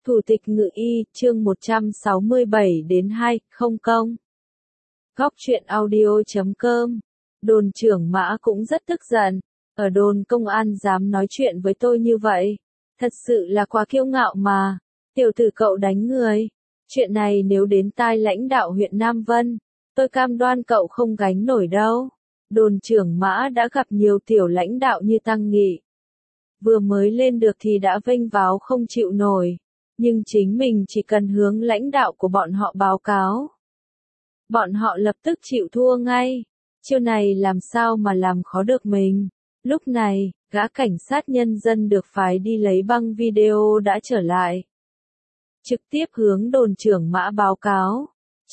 Thủ tịch Ngự y, chương 167 đến 2, không công. Góc truyện audio.com. Đồn trưởng Mã cũng rất tức giận. Ở đồn công an dám nói chuyện với tôi như vậy. Thật sự là quá kiêu ngạo mà. Tiểu tử cậu đánh người. Chuyện này nếu đến tai lãnh đạo huyện Nam Vân, tôi cam đoan cậu không gánh nổi đâu. Đồn trưởng Mã đã gặp nhiều tiểu lãnh đạo như Tăng Nghị. Vừa mới lên được thì đã vênh váo không chịu nổi. Nhưng chính mình chỉ cần hướng lãnh đạo của bọn họ báo cáo. Bọn họ lập tức chịu thua ngay. Chiêu này làm sao mà làm khó được mình. Lúc này, gã cảnh sát nhân dân được phái đi lấy băng video đã trở lại. Trực tiếp hướng đồn trưởng Mã báo cáo.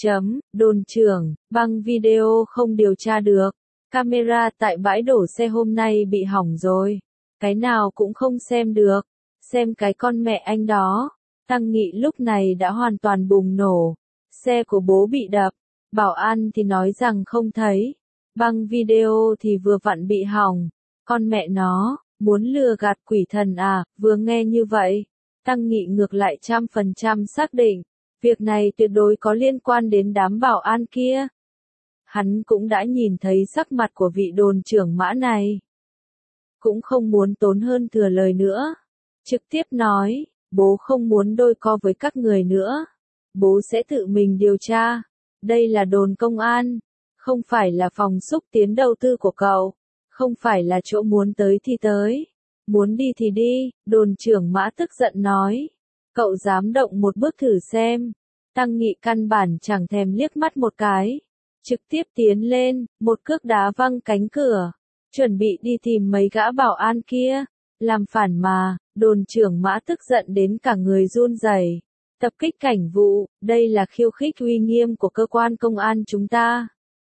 Đồn trưởng, băng video không điều tra được. Camera tại bãi đổ xe hôm nay bị hỏng rồi. Cái nào cũng không xem được. Xem cái con mẹ anh đó. Tăng Nghị lúc này đã hoàn toàn bùng nổ. Xe của bố bị đập. Bảo an thì nói rằng không thấy. Băng video thì vừa vặn bị hỏng. Con mẹ nó, muốn lừa gạt quỷ thần à, vừa nghe như vậy. Tăng Nghị ngược lại 100% xác định. Việc này tuyệt đối có liên quan đến đám bảo an kia. Hắn cũng đã nhìn thấy sắc mặt của vị đồn trưởng Mã này. Cũng không muốn tốn hơn thừa lời nữa. Trực tiếp nói. Bố không muốn đôi co với các người nữa. Bố sẽ tự mình điều tra. Đây là đồn công an. Không phải là phòng xúc tiến đầu tư của cậu. Không phải là chỗ muốn tới thì tới. Muốn đi thì đi. Đồn trưởng Mã tức giận nói. Cậu dám động một bước thử xem. Tăng Nghị căn bản chẳng thèm liếc mắt một cái. Trực tiếp tiến lên. Một cước đá văng cánh cửa. Chuẩn bị đi tìm mấy gã bảo an kia. Làm phản mà. Đồn trưởng Mã tức giận đến cả người run rẩy. Tập kích cảnh vụ, đây là khiêu khích uy nghiêm của cơ quan công an chúng ta.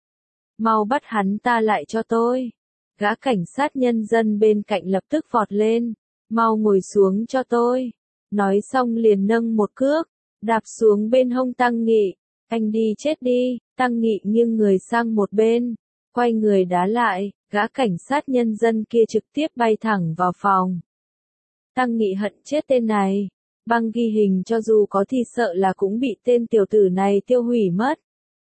Mau bắt hắn ta lại cho tôi. Gã cảnh sát nhân dân bên cạnh lập tức vọt lên. Mau ngồi xuống cho tôi. Nói xong liền nâng một cước, đạp xuống bên hông Tăng Nghị. Anh đi chết đi. Tăng Nghị nghiêng người sang một bên, quay người đá lại, gã cảnh sát nhân dân kia trực tiếp bay thẳng vào phòng. Tăng Nghị hận chết tên này. Băng ghi hình cho dù có thì sợ là cũng bị tên tiểu tử này tiêu hủy mất.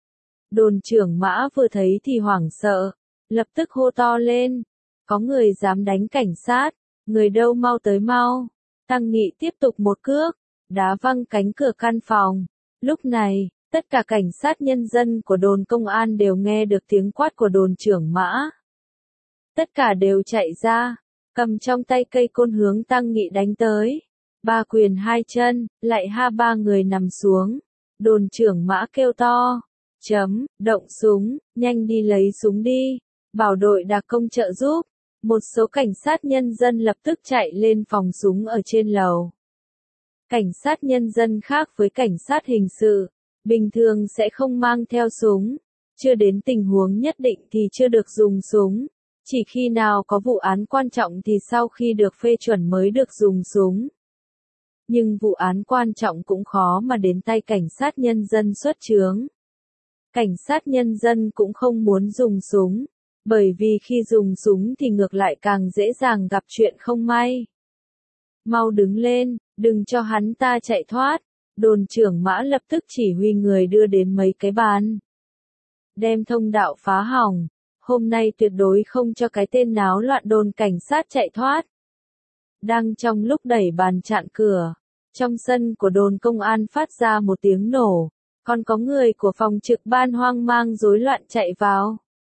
Đồn trưởng Mã vừa thấy thì hoảng sợ. Lập tức hô to lên. Có người dám đánh cảnh sát. Người đâu mau tới mau. Tăng Nghị tiếp tục một cước. Đá văng cánh cửa căn phòng. Lúc này, tất cả cảnh sát nhân dân của đồn công an đều nghe được tiếng quát của đồn trưởng Mã. Tất cả đều chạy ra. Cầm trong tay cây côn hướng Tăng Nghị đánh tới. Ba quyền hai chân, lại ba người nằm xuống. Đồn trưởng Mã kêu to. Động súng, nhanh đi lấy súng đi. Bảo đội đặc công trợ giúp. Một số cảnh sát nhân dân lập tức chạy lên phòng súng ở trên lầu. Cảnh sát nhân dân khác với cảnh sát hình sự. Bình thường sẽ không mang theo súng. Chưa đến tình huống nhất định thì chưa được dùng súng. Chỉ khi nào có vụ án quan trọng thì sau khi được phê chuẩn mới được dùng súng. Nhưng vụ án quan trọng cũng khó mà đến tay cảnh sát nhân dân xuất chướng. Cảnh sát nhân dân cũng không muốn dùng súng. Bởi vì khi dùng súng thì ngược lại càng dễ dàng gặp chuyện không may. Mau đứng lên, đừng cho hắn ta chạy thoát. Đồn trưởng Mã lập tức chỉ huy người đưa đến mấy cái bàn. Đem thông đạo phá hỏng. Hôm nay tuyệt đối không cho cái tên náo loạn đồn cảnh sát chạy thoát. Đang trong lúc đẩy bàn chặn cửa, trong sân của đồn công an phát ra một tiếng nổ, còn có người của phòng trực ban hoang mang rối loạn chạy vào.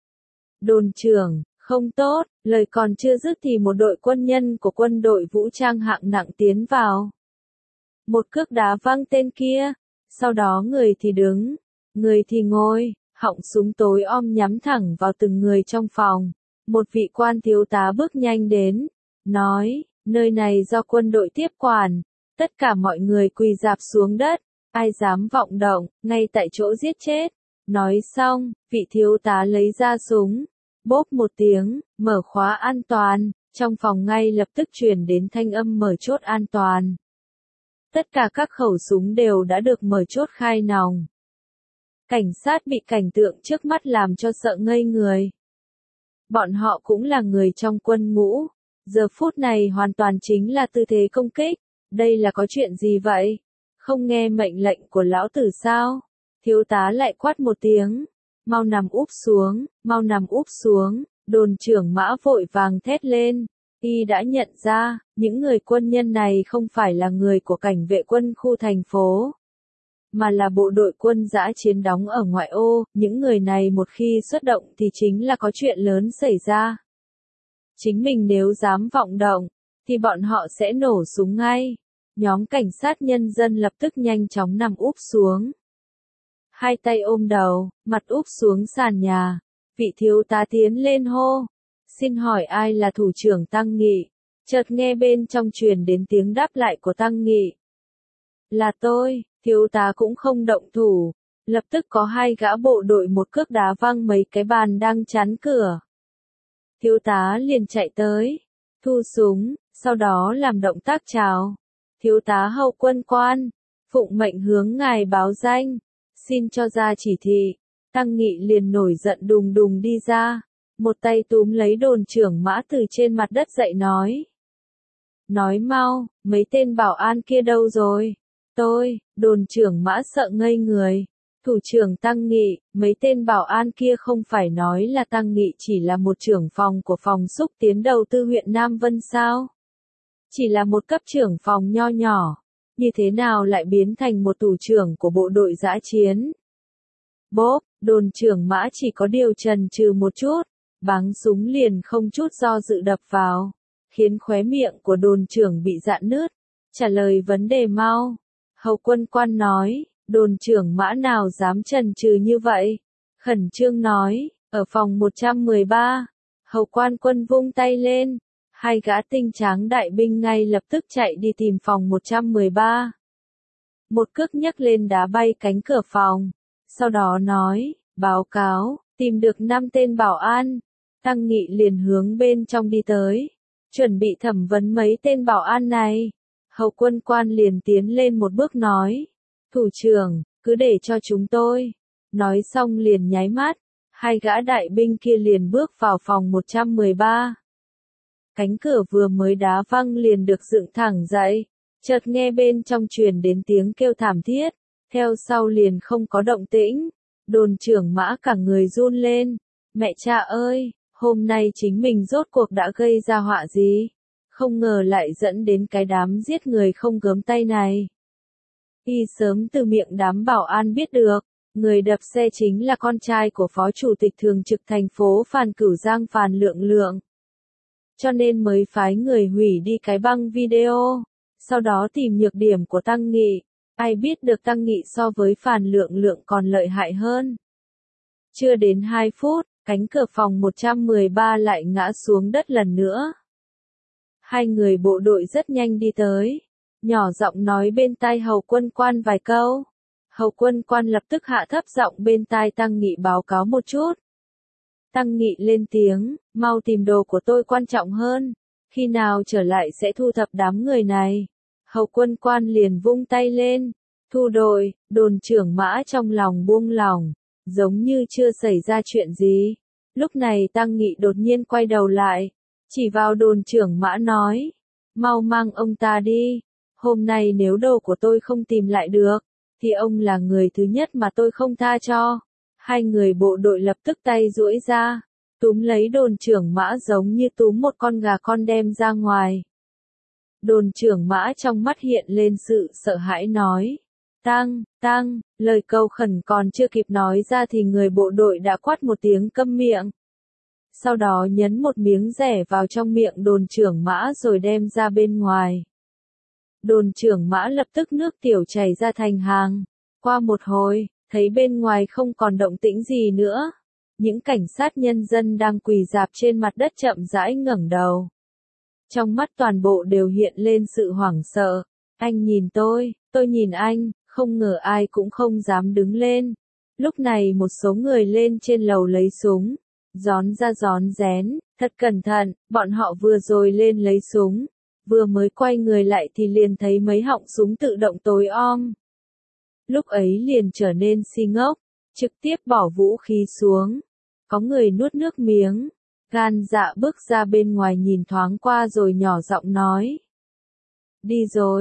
Đồn trưởng, không tốt, lời còn chưa dứt thì một đội quân nhân của quân đội vũ trang hạng nặng tiến vào. Một cước đá văng tên kia, sau đó người thì đứng, người thì ngồi. Họng súng tối om nhắm thẳng vào từng người trong phòng. Một vị quan thiếu tá bước nhanh đến, nói, nơi này do quân đội tiếp quản, tất cả mọi người quỳ rạp xuống đất, ai dám vọng động, ngay tại chỗ giết chết. Nói xong, vị thiếu tá lấy ra súng, bốp một tiếng, mở khóa an toàn, trong phòng ngay lập tức truyền đến thanh âm mở chốt an toàn. Tất cả các khẩu súng đều đã được mở chốt khai nòng. Cảnh sát bị cảnh tượng trước mắt làm cho sợ ngây người. Bọn họ cũng là người trong quân ngũ. Giờ phút này hoàn toàn chính là tư thế công kích. Đây là có chuyện gì vậy? Không nghe mệnh lệnh của lão tử sao? Thiếu tá lại quát một tiếng. Mau nằm úp xuống, mau nằm úp xuống, đồn trưởng Mã vội vàng thét lên. Y đã nhận ra, những người quân nhân này không phải là người của cảnh vệ quân khu thành phố, mà là bộ đội quân dã chiến đóng ở ngoại ô, những người này một khi xuất động thì chính là có chuyện lớn xảy ra. Chính mình nếu dám vọng động, thì bọn họ sẽ nổ súng ngay. Nhóm cảnh sát nhân dân lập tức nhanh chóng nằm úp xuống. Hai tay ôm đầu, mặt úp xuống sàn nhà. Vị thiếu tá tiến lên hô. Xin hỏi ai là thủ trưởng Tăng Nghị? Chợt nghe bên trong truyền đến tiếng đáp lại của Tăng Nghị. Là tôi, thiếu tá cũng không động thủ. Lập tức có hai gã bộ đội một cước đá văng mấy cái bàn đang chắn cửa. Thiếu tá liền chạy tới, thu súng, sau đó làm động tác chào. Thiếu tá Hậu Quân Quan, phụng mệnh hướng ngài báo danh, xin cho ra chỉ thị. Tăng Nghị liền nổi giận đùng đùng đi ra, một tay túm lấy đồn trưởng Mã từ trên mặt đất dậy nói. Nói mau, mấy tên bảo an kia đâu rồi? Đồn trưởng Mã sợ ngây người. Thủ trưởng Tăng Nghị, mấy tên bảo an kia không phải nói là Tăng Nghị chỉ là một trưởng phòng của phòng xúc tiến đầu tư huyện Nam Vân sao? Chỉ là một cấp trưởng phòng nho nhỏ, như thế nào lại biến thành một thủ trưởng của bộ đội dã chiến? Bốp, đồn trưởng Mã chỉ có điều chần chừ một chút, báng súng liền không chút do dự đập vào, khiến khóe miệng của đồn trưởng bị rạn nứt. Trả lời vấn đề mau. Hậu Quân Quan nói. Đồn trưởng Mã nào dám chần chừ như vậy? Khẩn trương nói, ở phòng 113. Hầu Quan Quân vung tay lên. Hai gã tinh tráng đại binh ngay lập tức chạy đi tìm phòng 113. Một cước nhấc lên đá bay cánh cửa phòng. Sau đó nói, báo cáo, tìm được 5 tên bảo an. Tăng Nghị liền hướng bên trong đi tới. Chuẩn bị thẩm vấn mấy tên bảo an này. Hầu Quân Quan liền tiến lên một bước nói. Thủ trưởng, cứ để cho chúng tôi. Nói xong liền nháy mắt, hai gã đại binh kia liền bước vào phòng 113. Cánh cửa vừa mới đá văng liền được dựng thẳng dậy, chợt nghe bên trong truyền đến tiếng kêu thảm thiết, theo sau liền không có động tĩnh. Đồn trưởng Mã cả người run lên, mẹ cha ơi, hôm nay chính mình rốt cuộc đã gây ra họa gì? Không ngờ lại dẫn đến cái đám giết người không gớm tay này. Y sớm từ miệng đám bảo an biết được, người đập xe chính là con trai của Phó Chủ tịch Thường trực thành phố Phan Cửu Giang Phan Lượng Lượng. Cho nên mới phái người hủy đi cái băng video, sau đó tìm nhược điểm của Tăng Nghị. Ai biết được Tăng Nghị so với Phan Lượng Lượng còn lợi hại hơn. Chưa đến 2 phút, cánh cửa phòng 113 lại ngã xuống đất lần nữa. Hai người bộ đội rất nhanh đi tới. Nhỏ giọng nói bên tai Hầu Quân Quan vài câu. Hầu Quân Quan lập tức hạ thấp giọng bên tai Tăng Nghị báo cáo một chút. Tăng Nghị lên tiếng, mau tìm đồ của tôi quan trọng hơn. Khi nào trở lại sẽ thu thập đám người này. Hầu Quân Quan liền vung tay lên. Thu đội, đồn trưởng Mã trong lòng buông lỏng, giống như chưa xảy ra chuyện gì. Lúc này Tăng Nghị đột nhiên quay đầu lại, chỉ vào đồn trưởng Mã nói. Mau mang ông ta đi. Hôm nay nếu đồ của tôi không tìm lại được, thì ông là người thứ nhất mà tôi không tha cho. Hai người bộ đội lập tức tay duỗi ra, túm lấy đồn trưởng Mã giống như túm một con gà con đem ra ngoài. Đồn trưởng Mã trong mắt hiện lên sự sợ hãi nói. Tăng, lời cầu khẩn còn chưa kịp nói ra thì người bộ đội đã quát một tiếng câm miệng. Sau đó nhấn một miếng rẻ vào trong miệng đồn trưởng Mã rồi đem ra bên ngoài. Đồn trưởng Mã lập tức nước tiểu chảy ra thành hàng. Qua một hồi, thấy bên ngoài không còn động tĩnh gì nữa. Những cảnh sát nhân dân đang quỳ rạp trên mặt đất chậm rãi ngẩng đầu. Trong mắt toàn bộ đều hiện lên sự hoảng sợ. Anh nhìn tôi nhìn anh, không ngờ ai cũng không dám đứng lên. Lúc này một số người lên trên lầu lấy súng. Rón ra rón rén, thật cẩn thận, bọn họ vừa rồi lên lấy súng. Vừa mới quay người lại thì liền thấy mấy họng súng tự động tối om. Lúc ấy liền trở nên si ngốc, trực tiếp bỏ vũ khí xuống. Có người nuốt nước miếng, gan dạ bước ra bên ngoài nhìn thoáng qua rồi nhỏ giọng nói. Đi rồi,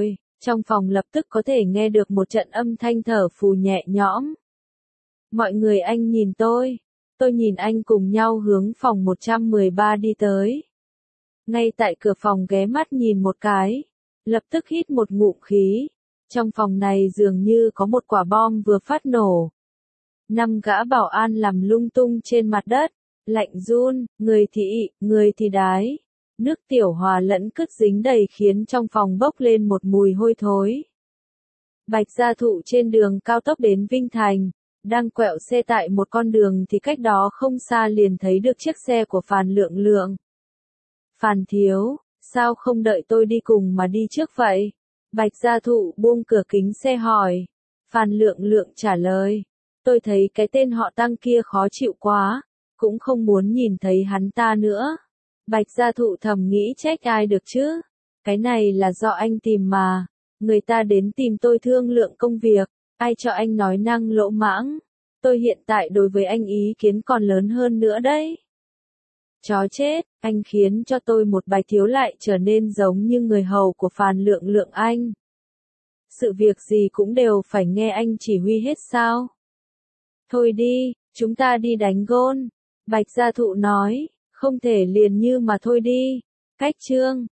Trong phòng lập tức có thể nghe được một trận âm thanh thở phù nhẹ nhõm. Mọi người anh nhìn tôi nhìn anh cùng nhau hướng phòng 113 đi tới. Ngay tại cửa phòng ghé mắt nhìn một cái, lập tức hít một ngụm khí. Trong phòng này dường như có một quả bom vừa phát nổ. 5 gã bảo an làm lung tung trên mặt đất, lạnh run, người thì ị, người thì đái. Nước tiểu hòa lẫn cứt dính đầy khiến trong phòng bốc lên một mùi hôi thối. Bạch Gia Thụ trên đường cao tốc đến Vinh Thành, đang quẹo xe tại một con đường thì cách đó không xa liền thấy được chiếc xe của Phàn Lượng Lượng. Phàn thiếu, sao không đợi tôi đi cùng mà đi trước vậy? Bạch Gia Thụ buông cửa kính xe hỏi. Phàn Lượng Lượng trả lời. Tôi thấy cái tên họ Tăng kia khó chịu quá, cũng không muốn nhìn thấy hắn ta nữa. Bạch Gia Thụ thầm nghĩ trách ai được chứ? Cái này là do anh tìm mà. Người ta đến tìm tôi thương lượng công việc, ai cho anh nói năng lỗ mãng. Tôi hiện tại đối với anh ý kiến còn lớn hơn nữa đấy. Chó chết, anh khiến cho tôi một Bạch thiếu lại trở nên giống như người hầu của Phàn Lượng Lượng anh. Sự việc gì cũng đều phải nghe anh chỉ huy hết sao? Thôi đi, chúng ta đi đánh gôn. Bạch Gia Thụ nói, không thể liền như mà thôi đi. Cách chương